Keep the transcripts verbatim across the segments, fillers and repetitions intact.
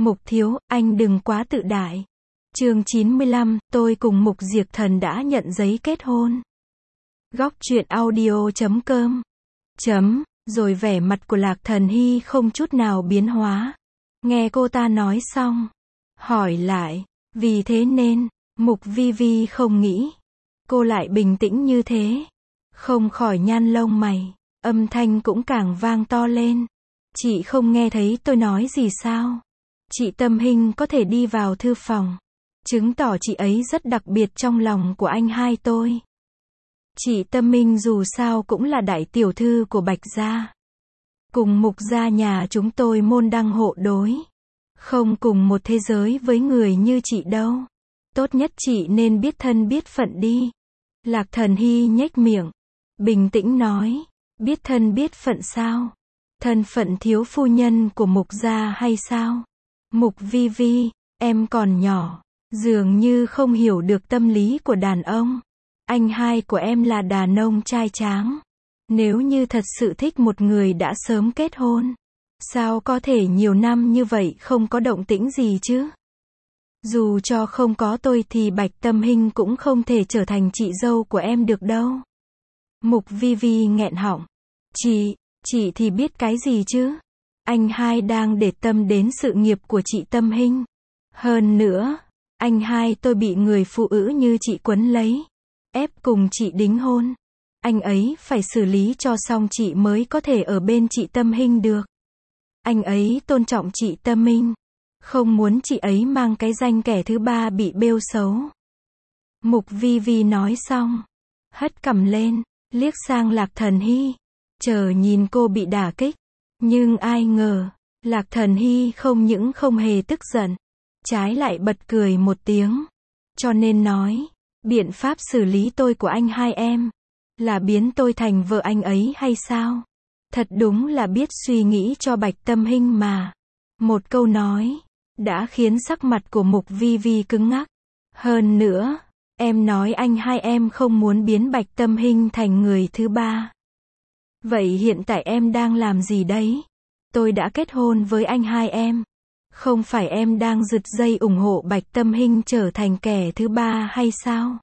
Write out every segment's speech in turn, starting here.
Mục thiếu, anh đừng quá tự đại. Chương chín mươi lăm, tôi cùng Mục Diệt Thần đã nhận giấy kết hôn. Góc truyện audio chấm com. Chấm, rồi vẻ mặt của Lạc Thần Hy không chút nào biến hóa. Nghe cô ta nói xong, hỏi lại, vì thế nên, Mục Vi Vi không nghĩ, cô lại bình tĩnh như thế. Không khỏi nhăn lông mày, âm thanh cũng càng vang to lên. Chị không nghe thấy tôi nói gì sao? Chị Tâm Hinh có thể đi vào thư phòng, chứng tỏ chị ấy rất đặc biệt trong lòng của anh hai tôi. Chị Tâm Hinh dù sao cũng là đại tiểu thư của Bạch gia. Cùng Mục gia nhà chúng tôi môn đăng hộ đối. Không cùng một thế giới với người như chị đâu. Tốt nhất chị nên biết thân biết phận đi. Lạc Thần Hy nhếch miệng, bình tĩnh nói, biết thân biết phận sao? Thân phận thiếu phu nhân của Mục gia hay sao? Mục Vi Vi, em còn nhỏ, dường như không hiểu được tâm lý của đàn ông. Anh hai của em là đàn ông trai tráng. Nếu như thật sự thích một người đã sớm kết hôn, sao có thể nhiều năm như vậy không có động tĩnh gì chứ? Dù cho không có tôi thì Bạch Tâm Hinh cũng không thể trở thành chị dâu của em được đâu. Mục Vi Vi nghẹn họng. Chị, chị thì biết cái gì chứ? Anh hai đang để tâm đến sự nghiệp của chị Tâm Hinh. Hơn nữa, anh hai tôi bị người phụ nữ như chị quấn lấy, ép cùng chị đính hôn. Anh ấy phải xử lý cho xong chị mới có thể ở bên chị Tâm Hinh được. Anh ấy tôn trọng chị Tâm Hinh, không muốn chị ấy mang cái danh kẻ thứ ba bị bêu xấu. Mục Vi Vi nói xong, hất cằm lên, liếc sang Lạc Thần Hy, chờ nhìn cô bị đả kích. Nhưng ai ngờ, Lạc Thần Hy không những không hề tức giận, trái lại bật cười một tiếng. Cho nên nói, biện pháp xử lý tôi của anh hai em, là biến tôi thành vợ anh ấy hay sao? Thật đúng là biết suy nghĩ cho Bạch Tâm Hinh mà. Một câu nói, đã khiến sắc mặt của Mục Vi Vi cứng ngắc. Hơn nữa, em nói anh hai em không muốn biến Bạch Tâm Hinh thành người thứ ba. Vậy hiện tại em đang làm gì đấy? Tôi đã kết hôn với anh hai em. Không phải em đang giật dây ủng hộ Bạch Tâm Hinh trở thành kẻ thứ ba hay sao?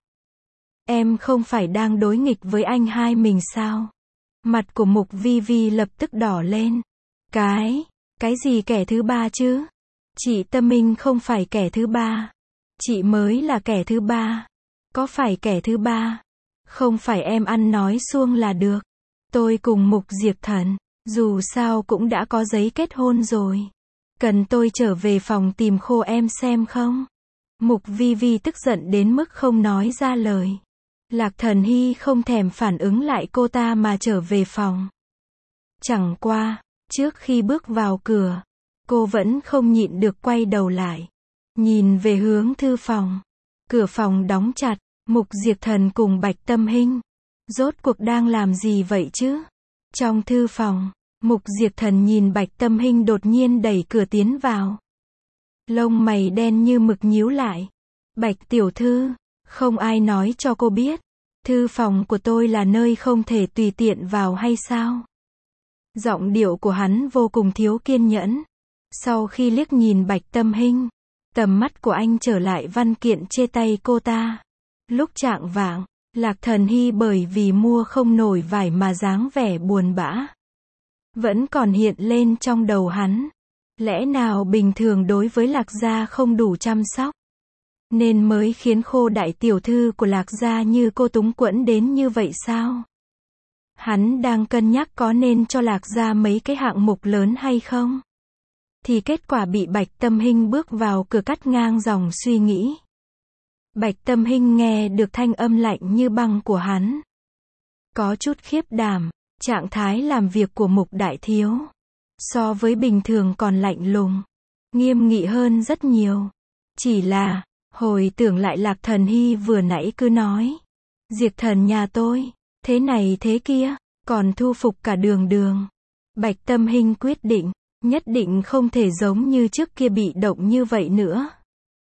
Em không phải đang đối nghịch với anh hai mình sao? Mặt của Mục Vi Vi lập tức đỏ lên. Cái, cái gì kẻ thứ ba chứ? Chị Tâm Hinh không phải kẻ thứ ba. Chị mới là kẻ thứ ba. Có phải kẻ thứ ba? Không phải em ăn nói suông là được. Tôi cùng Mục Diệt Thần, dù sao cũng đã có giấy kết hôn rồi. Cần tôi trở về phòng tìm khô em xem không? Mục Vi Vi tức giận đến mức không nói ra lời. Lạc Thần Hy không thèm phản ứng lại cô ta mà trở về phòng. Chẳng qua, trước khi bước vào cửa, cô vẫn không nhịn được quay đầu lại, nhìn về hướng thư phòng. Cửa phòng đóng chặt, Mục Diệt Thần cùng Bạch Tâm Hinh, rốt cuộc đang làm gì vậy chứ? Trong thư phòng, Mục Diệt Thần nhìn Bạch Tâm Hinh đột nhiên đẩy cửa tiến vào. Lông mày đen như mực nhíu lại. Bạch tiểu thư, không ai nói cho cô biết, thư phòng của tôi là nơi không thể tùy tiện vào hay sao? Giọng điệu của hắn vô cùng thiếu kiên nhẫn. Sau khi liếc nhìn Bạch Tâm Hinh, tầm mắt của anh trở lại văn kiện trên tay cô ta. Lúc chạng vạng, Lạc Thần Hy bởi vì mua không nổi vải mà dáng vẻ buồn bã vẫn còn hiện lên trong đầu hắn. Lẽ nào bình thường đối với Lạc gia không đủ chăm sóc, nên mới khiến khô đại tiểu thư của Lạc gia như cô túng quẫn đến như vậy sao? Hắn đang cân nhắc có nên cho Lạc gia mấy cái hạng mục lớn hay không? Thì kết quả bị Bạch Tâm Hinh bước vào cửa cắt ngang dòng suy nghĩ. Bạch Tâm Hinh nghe được thanh âm lạnh như băng của hắn, có chút khiếp đảm. Trạng thái làm việc của Mục đại thiếu, so với bình thường còn lạnh lùng, nghiêm nghị hơn rất nhiều. Chỉ là, hồi tưởng lại Lạc Thần Hy vừa nãy cứ nói, Diệt Thần nhà tôi, thế này thế kia, còn thu phục cả Đường Đường. Bạch Tâm Hinh quyết định, nhất định không thể giống như trước kia bị động như vậy nữa.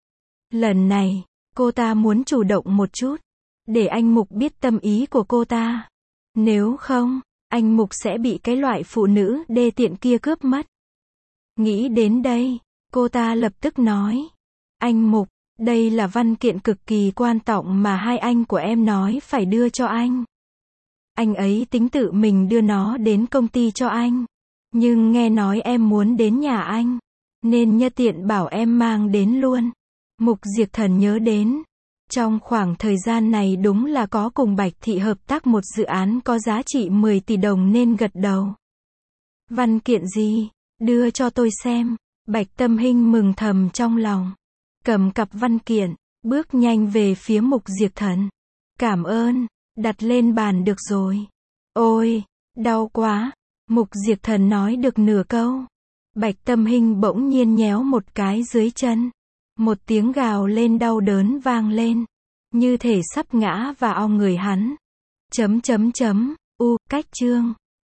Lần này, cô ta muốn chủ động một chút, để anh Mục biết tâm ý của cô ta. Nếu không, anh Mục sẽ bị cái loại phụ nữ đê tiện kia cướp mất. Nghĩ đến đây, Cô ta lập tức nói. Anh Mục, đây là văn kiện cực kỳ quan trọng mà hai anh của em nói phải đưa cho anh. Anh ấy tính tự mình đưa nó đến công ty cho anh. Nhưng nghe nói em muốn đến nhà anh, nên nhân tiện bảo em mang đến luôn. Mục Diệp Thần nhớ đến. Trong khoảng thời gian này đúng là có cùng Bạch Thị hợp tác một dự án có giá trị mười tỷ đồng nên gật đầu. Văn kiện gì? Đưa cho tôi xem. Bạch Tâm Hinh mừng thầm trong lòng. Cầm cặp văn kiện, bước nhanh về phía Mục Diệp Thần. Cảm ơn, đặt lên bàn được rồi. Ôi, đau quá. Mục Diệp Thần nói được nửa câu. Bạch Tâm Hinh bỗng nhiên nhéo một cái dưới chân. Một tiếng gào lên đau đớn vang lên. Như thể sắp ngã vào người hắn. Chấm chấm chấm, u, cách chương.